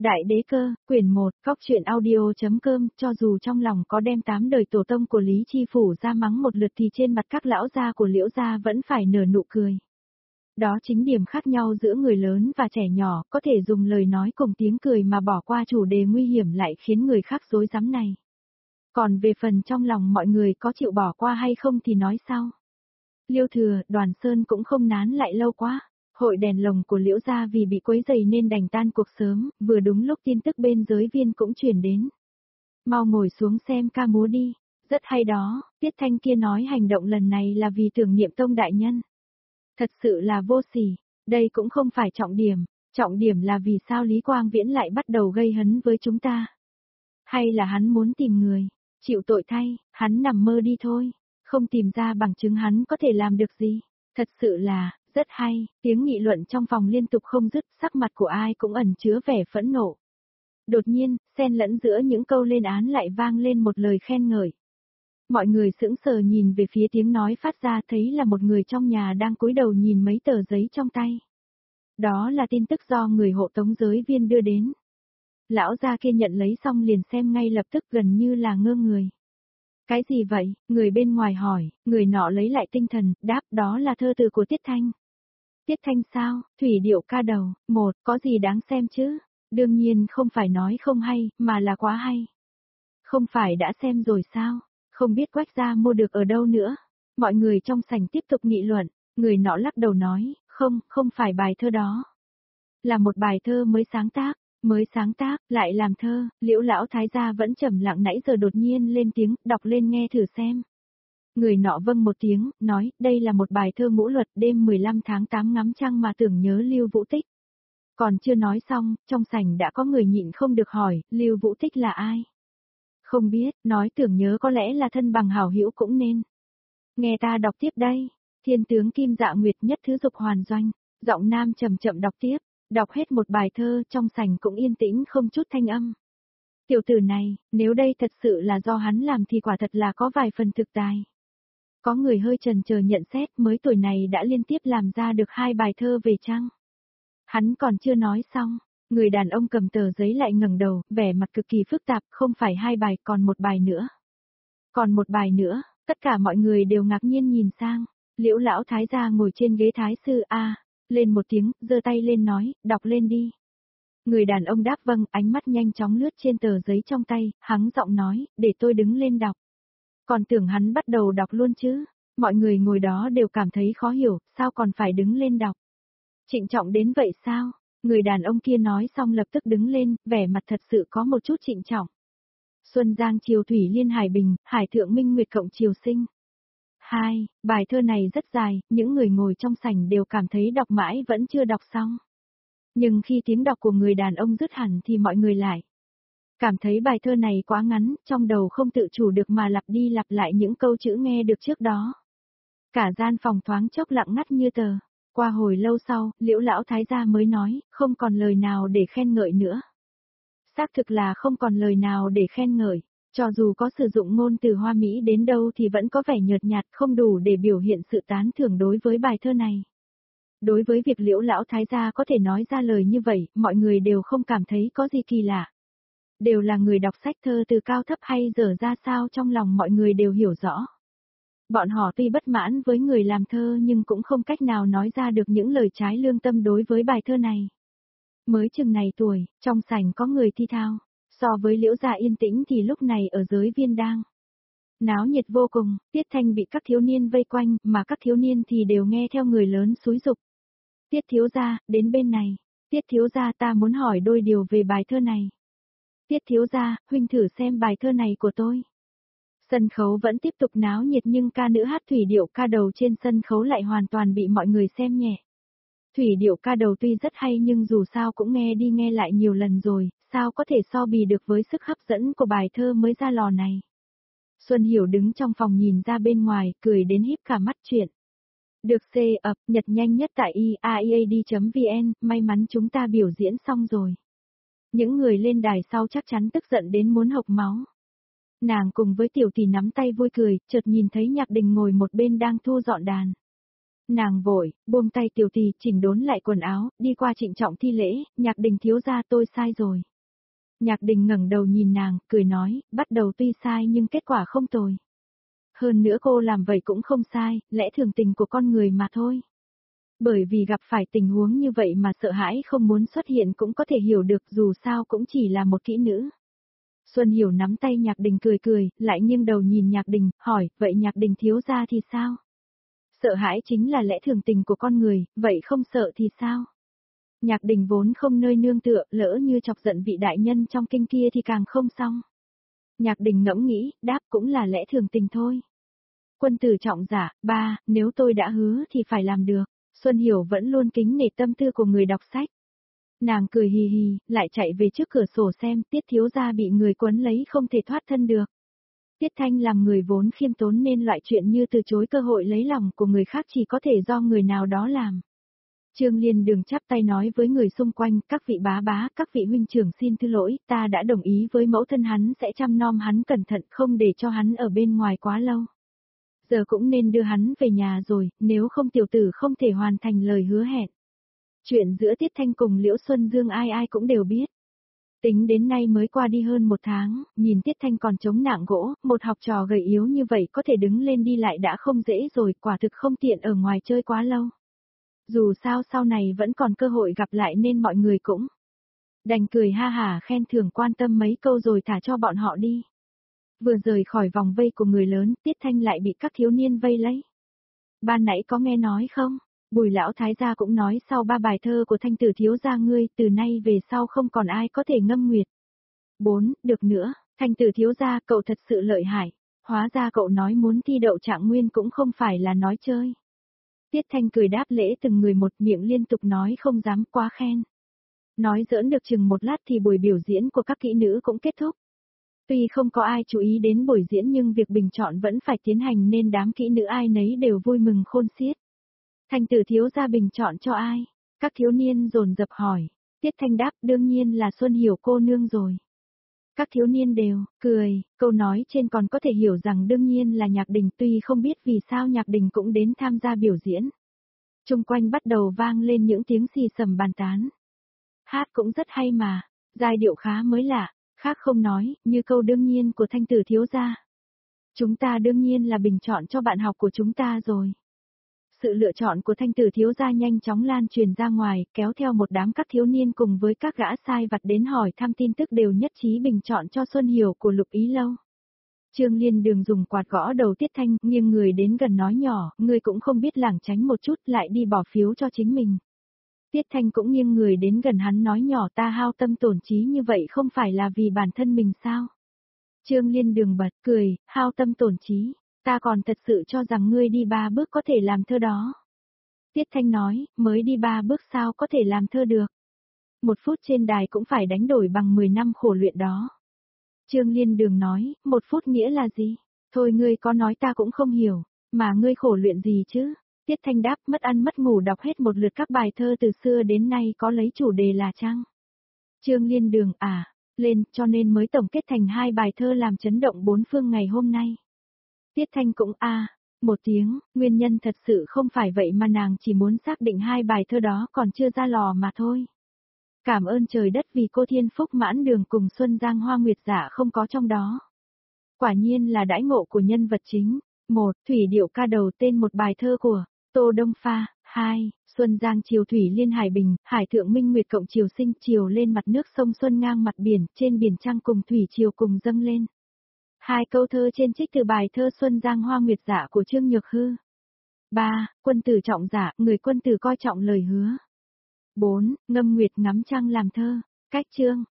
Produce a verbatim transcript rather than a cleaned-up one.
Đại đế cơ, quyển một, cóc truyện audio.com, cho dù trong lòng có đem tám đời tổ tông của Lý Chi Phủ ra mắng một lượt thì trên mặt các lão gia của Liễu gia vẫn phải nở nụ cười. Đó chính điểm khác nhau giữa người lớn và trẻ nhỏ, có thể dùng lời nói cùng tiếng cười mà bỏ qua chủ đề nguy hiểm lại khiến người khác rối rắm này. Còn về phần trong lòng mọi người có chịu bỏ qua hay không thì nói sau. Liêu Thừa, Đoàn Sơn cũng không nán lại lâu quá. Hội đèn lồng của Liễu gia vì bị quấy rầy nên đành tan cuộc sớm, vừa đúng lúc tin tức bên giới viên cũng truyền đến. Mau ngồi xuống xem ca múa đi, rất hay đó, Tiết Thanh kia nói hành động lần này là vì tưởng niệm Tông đại nhân. Thật sự là vô sỉ, đây cũng không phải trọng điểm, trọng điểm là vì sao Lý Quang Viễn lại bắt đầu gây hấn với chúng ta. Hay là hắn muốn tìm người, chịu tội thay, hắn nằm mơ đi thôi, không tìm ra bằng chứng hắn có thể làm được gì, thật sự là... Rất hay, tiếng nghị luận trong phòng liên tục không dứt, sắc mặt của ai cũng ẩn chứa vẻ phẫn nộ. Đột nhiên, xen lẫn giữa những câu lên án lại vang lên một lời khen ngợi. Mọi người sững sờ nhìn về phía tiếng nói phát ra thấy là một người trong nhà đang cúi đầu nhìn mấy tờ giấy trong tay. Đó là tin tức do người hộ tống giới viên đưa đến. Lão gia kia nhận lấy xong liền xem ngay lập tức gần như là ngơ người. Cái gì vậy? Người bên ngoài hỏi, người nọ lấy lại tinh thần, đáp đó là thơ từ của Tiết Thanh. Tiết Thanh sao? Thủy điệu ca đầu, một, có gì đáng xem chứ? Đương nhiên không phải nói không hay, mà là quá hay. Không phải đã xem rồi sao? Không biết Quách gia mua được ở đâu nữa? Mọi người trong sảnh tiếp tục nghị luận, người nọ lắc đầu nói, không, không phải bài thơ đó. Là một bài thơ mới sáng tác, mới sáng tác, lại làm thơ, Liễu lão thái gia vẫn trầm lặng nãy giờ đột nhiên lên tiếng, đọc lên nghe thử xem. Người nọ vâng một tiếng, nói, đây là một bài thơ ngũ luật đêm mười lăm tháng tám ngắm trăng mà tưởng nhớ Lưu Vũ Tích. Còn chưa nói xong, trong sảnh đã có người nhịn không được hỏi, Lưu Vũ Tích là ai? Không biết, nói tưởng nhớ có lẽ là thân bằng hảo hữu cũng nên. Nghe ta đọc tiếp đây, thiên tướng Kim Dạ Nguyệt nhất thứ dục hoàn doanh, giọng nam chậm chậm đọc tiếp, đọc hết một bài thơ trong sảnh cũng yên tĩnh không chút thanh âm. Tiểu tử này, nếu đây thật sự là do hắn làm thì quả thật là có vài phần thực tài. Có người hơi chần chờ nhận xét mới tuổi này đã liên tiếp làm ra được hai bài thơ về trăng. Hắn còn chưa nói xong, người đàn ông cầm tờ giấy lại ngẩng đầu, vẻ mặt cực kỳ phức tạp, không phải hai bài còn một bài nữa. Còn một bài nữa, tất cả mọi người đều ngạc nhiên nhìn sang, Liễu lão thái gia ngồi trên ghế thái sư a, lên một tiếng, giơ tay lên nói, đọc lên đi. Người đàn ông đáp vâng, ánh mắt nhanh chóng lướt trên tờ giấy trong tay, hắng giọng nói, để tôi đứng lên đọc. Còn tưởng hắn bắt đầu đọc luôn chứ, mọi người ngồi đó đều cảm thấy khó hiểu, sao còn phải đứng lên đọc. Trịnh trọng đến vậy sao? Người đàn ông kia nói xong lập tức đứng lên, vẻ mặt thật sự có một chút trịnh trọng. Xuân Giang Triều Thủy Liên Hải Bình, Hải Thượng Minh Nguyệt Cộng Triều Sinh. Hai, bài thơ này rất dài, những người ngồi trong sảnh đều cảm thấy đọc mãi vẫn chưa đọc xong. Nhưng khi tiếng đọc của người đàn ông dứt hẳn thì mọi người lại cảm thấy bài thơ này quá ngắn, trong đầu không tự chủ được mà lặp đi lặp lại những câu chữ nghe được trước đó. Cả gian phòng thoáng chốc lặng ngắt như tờ. Qua hồi lâu sau, Liễu lão thái gia mới nói, không còn lời nào để khen ngợi nữa. Xác thực là không còn lời nào để khen ngợi, cho dù có sử dụng ngôn từ hoa mỹ đến đâu thì vẫn có vẻ nhợt nhạt không đủ để biểu hiện sự tán thưởng đối với bài thơ này. Đối với việc Liễu lão thái gia có thể nói ra lời như vậy, mọi người đều không cảm thấy có gì kỳ lạ. Đều là người đọc sách thơ từ cao thấp hay dở ra sao trong lòng mọi người đều hiểu rõ. Bọn họ tuy bất mãn với người làm thơ nhưng cũng không cách nào nói ra được những lời trái lương tâm đối với bài thơ này. Mới chừng này tuổi, trong sảnh có người thi thao, so với Liễu gia yên tĩnh thì lúc này ở giới viên đang náo nhiệt vô cùng, Tiết Thanh bị các thiếu niên vây quanh, mà các thiếu niên thì đều nghe theo người lớn xúi giục. Tiết thiếu gia, đến bên này, Tiết thiếu gia ta muốn hỏi đôi điều về bài thơ này. Tiết thiếu gia, huynh thử xem bài thơ này của tôi. Sân khấu vẫn tiếp tục náo nhiệt nhưng ca nữ hát thủy điệu ca đầu trên sân khấu lại hoàn toàn bị mọi người xem nhẹ. Thủy điệu ca đầu tuy rất hay nhưng dù sao cũng nghe đi nghe lại nhiều lần rồi, sao có thể so bì được với sức hấp dẫn của bài thơ mới ra lò này. Xuân Hiểu đứng trong phòng nhìn ra bên ngoài, cười đến híp cả mắt chuyện. Được C ập, nhật nhanh nhất tại i a e a d chấm v n, may mắn chúng ta biểu diễn xong rồi. Những người lên đài sau chắc chắn tức giận đến muốn hộc máu. Nàng cùng với tiểu tỷ nắm tay vui cười, chợt nhìn thấy Nhạc Đình ngồi một bên đang thu dọn đàn. Nàng vội, buông tay tiểu tỷ, chỉnh đốn lại quần áo, đi qua trịnh trọng thi lễ, Nhạc Đình thiếu gia tôi sai rồi. Nhạc Đình ngẩng đầu nhìn nàng, cười nói, bắt đầu tuy sai nhưng kết quả không tồi. Hơn nữa cô làm vậy cũng không sai, lẽ thường tình của con người mà thôi. Bởi vì gặp phải tình huống như vậy mà sợ hãi không muốn xuất hiện cũng có thể hiểu được, dù sao cũng chỉ là một kỹ nữ. Xuân Hiểu nắm tay Nhạc Đình cười cười, lại nghiêng đầu nhìn Nhạc Đình, hỏi, vậy Nhạc Đình thiếu gia thì sao? Sợ hãi chính là lẽ thường tình của con người, vậy không sợ thì sao? Nhạc Đình vốn không nơi nương tựa, lỡ như chọc giận vị đại nhân trong kinh kia thì càng không xong. Nhạc Đình ngẫm nghĩ, đáp cũng là lẽ thường tình thôi. Quân tử trọng giả, ba, nếu tôi đã hứa thì phải làm được. Xuân Hiểu vẫn luôn kính nể tâm tư của người đọc sách. Nàng cười hì hì, lại chạy về trước cửa sổ xem Tiết thiếu gia bị người quấn lấy không thể thoát thân được. Tiết Thanh làm người vốn khiêm tốn nên loại chuyện như từ chối cơ hội lấy lòng của người khác chỉ có thể do người nào đó làm. Trương Liên Đường chắp tay nói với người xung quanh, các vị bá bá, các vị huynh trưởng xin thứ lỗi, ta đã đồng ý với mẫu thân hắn sẽ chăm nom hắn cẩn thận không để cho hắn ở bên ngoài quá lâu. Giờ cũng nên đưa hắn về nhà rồi, nếu không tiểu tử không thể hoàn thành lời hứa hẹn. Chuyện giữa Tiết Thanh cùng Liễu Xuân Dương ai ai cũng đều biết. Tính đến nay mới qua đi hơn một tháng, nhìn Tiết Thanh còn chống nạng gỗ, một học trò gầy yếu như vậy có thể đứng lên đi lại đã không dễ rồi, quả thực không tiện ở ngoài chơi quá lâu. Dù sao sau này vẫn còn cơ hội gặp lại nên mọi người cũng đành cười ha hả khen thưởng quan tâm mấy câu rồi thả cho bọn họ đi. Vừa rời khỏi vòng vây của người lớn, Tiết Thanh lại bị các thiếu niên vây lấy. Ban nãy có nghe nói không? Bùi lão thái gia cũng nói sau ba bài thơ của Thanh tử thiếu gia ngươi, từ nay về sau không còn ai có thể ngâm nguyệt. Bốn, được nữa, Thanh tử thiếu gia cậu thật sự lợi hại. Hóa ra cậu nói muốn thi đậu trạng nguyên cũng không phải là nói chơi. Tiết Thanh cười đáp lễ từng người một, miệng liên tục nói không dám quá khen. Nói giỡn được chừng một lát thì buổi biểu diễn của các kỹ nữ cũng kết thúc. Tuy không có ai chú ý đến buổi diễn nhưng việc bình chọn vẫn phải tiến hành nên đám kỹ nữ ai nấy đều vui mừng khôn xiết. Thanh tử thiếu gia bình chọn cho ai? Các thiếu niên dồn dập hỏi. Tiết Thanh đáp đương nhiên là Xuân Hiểu cô nương rồi. Các thiếu niên đều cười, câu nói trên còn có thể hiểu rằng đương nhiên là Nhạc Đình, tuy không biết vì sao Nhạc Đình cũng đến tham gia biểu diễn. Trung quanh bắt đầu vang lên những tiếng xì xầm bàn tán. Hát cũng rất hay mà, giai điệu khá mới lạ, khác không nói, như câu đương nhiên của Thanh tử thiếu gia. Chúng ta đương nhiên là bình chọn cho bạn học của chúng ta rồi. Sự lựa chọn của Thanh tử thiếu gia nhanh chóng lan truyền ra ngoài, kéo theo một đám các thiếu niên cùng với các gã sai vặt đến hỏi thăm tin tức đều nhất trí bình chọn cho Xuân Hiểu của Lục Ý Lâu. Trương Liên Đường dùng quạt gõ đầu Tiết Thanh, nghiêng người đến gần nói nhỏ, ngươi cũng không biết lảng tránh một chút lại đi bỏ phiếu cho chính mình. Tiết Thanh cũng nghiêng người đến gần hắn nói nhỏ, ta hao tâm tổn trí như vậy không phải là vì bản thân mình sao? Trương Liên Đường bật cười, hao tâm tổn trí. Ta còn thật sự cho rằng ngươi đi ba bước có thể làm thơ đó. Tiết Thanh nói, mới đi ba bước sao có thể làm thơ được. Một phút trên đài cũng phải đánh đổi bằng mười năm khổ luyện đó. Trương Liên Đường nói, một phút nghĩa là gì? Thôi ngươi có nói ta cũng không hiểu, mà ngươi khổ luyện gì chứ? Tiết Thanh đáp, mất ăn mất ngủ đọc hết một lượt các bài thơ từ xưa đến nay có lấy chủ đề là chăng? Trương Liên Đường, à, lên, cho nên mới tổng kết thành hai bài thơ làm chấn động bốn phương ngày hôm nay. Tiết Thanh cũng a à, một tiếng, nguyên nhân thật sự không phải vậy mà nàng chỉ muốn xác định hai bài thơ đó còn chưa ra lò mà thôi. Cảm ơn trời đất vì cô Thiên Phúc Mãn Đường cùng Xuân Giang Hoa Nguyệt Dạ không có trong đó. Quả nhiên là đãi ngộ của nhân vật chính. Một, thủy điệu ca đầu tên một bài thơ của Tô Đông Pha. Hai, Xuân Giang chiều thủy liên hải bình, hải thượng minh nguyệt cộng chiều sinh chiều lên mặt nước sông Xuân ngang mặt biển, trên biển trăng cùng thủy chiều cùng dâng lên. Hai câu thơ trên trích từ bài thơ Xuân Giang Hoa Nguyệt Dạ của Trương Nhược Hư. Ba, quân tử trọng giả, người quân tử coi trọng lời hứa. Bốn, ngâm nguyệt ngắm trăng làm thơ. Cách chương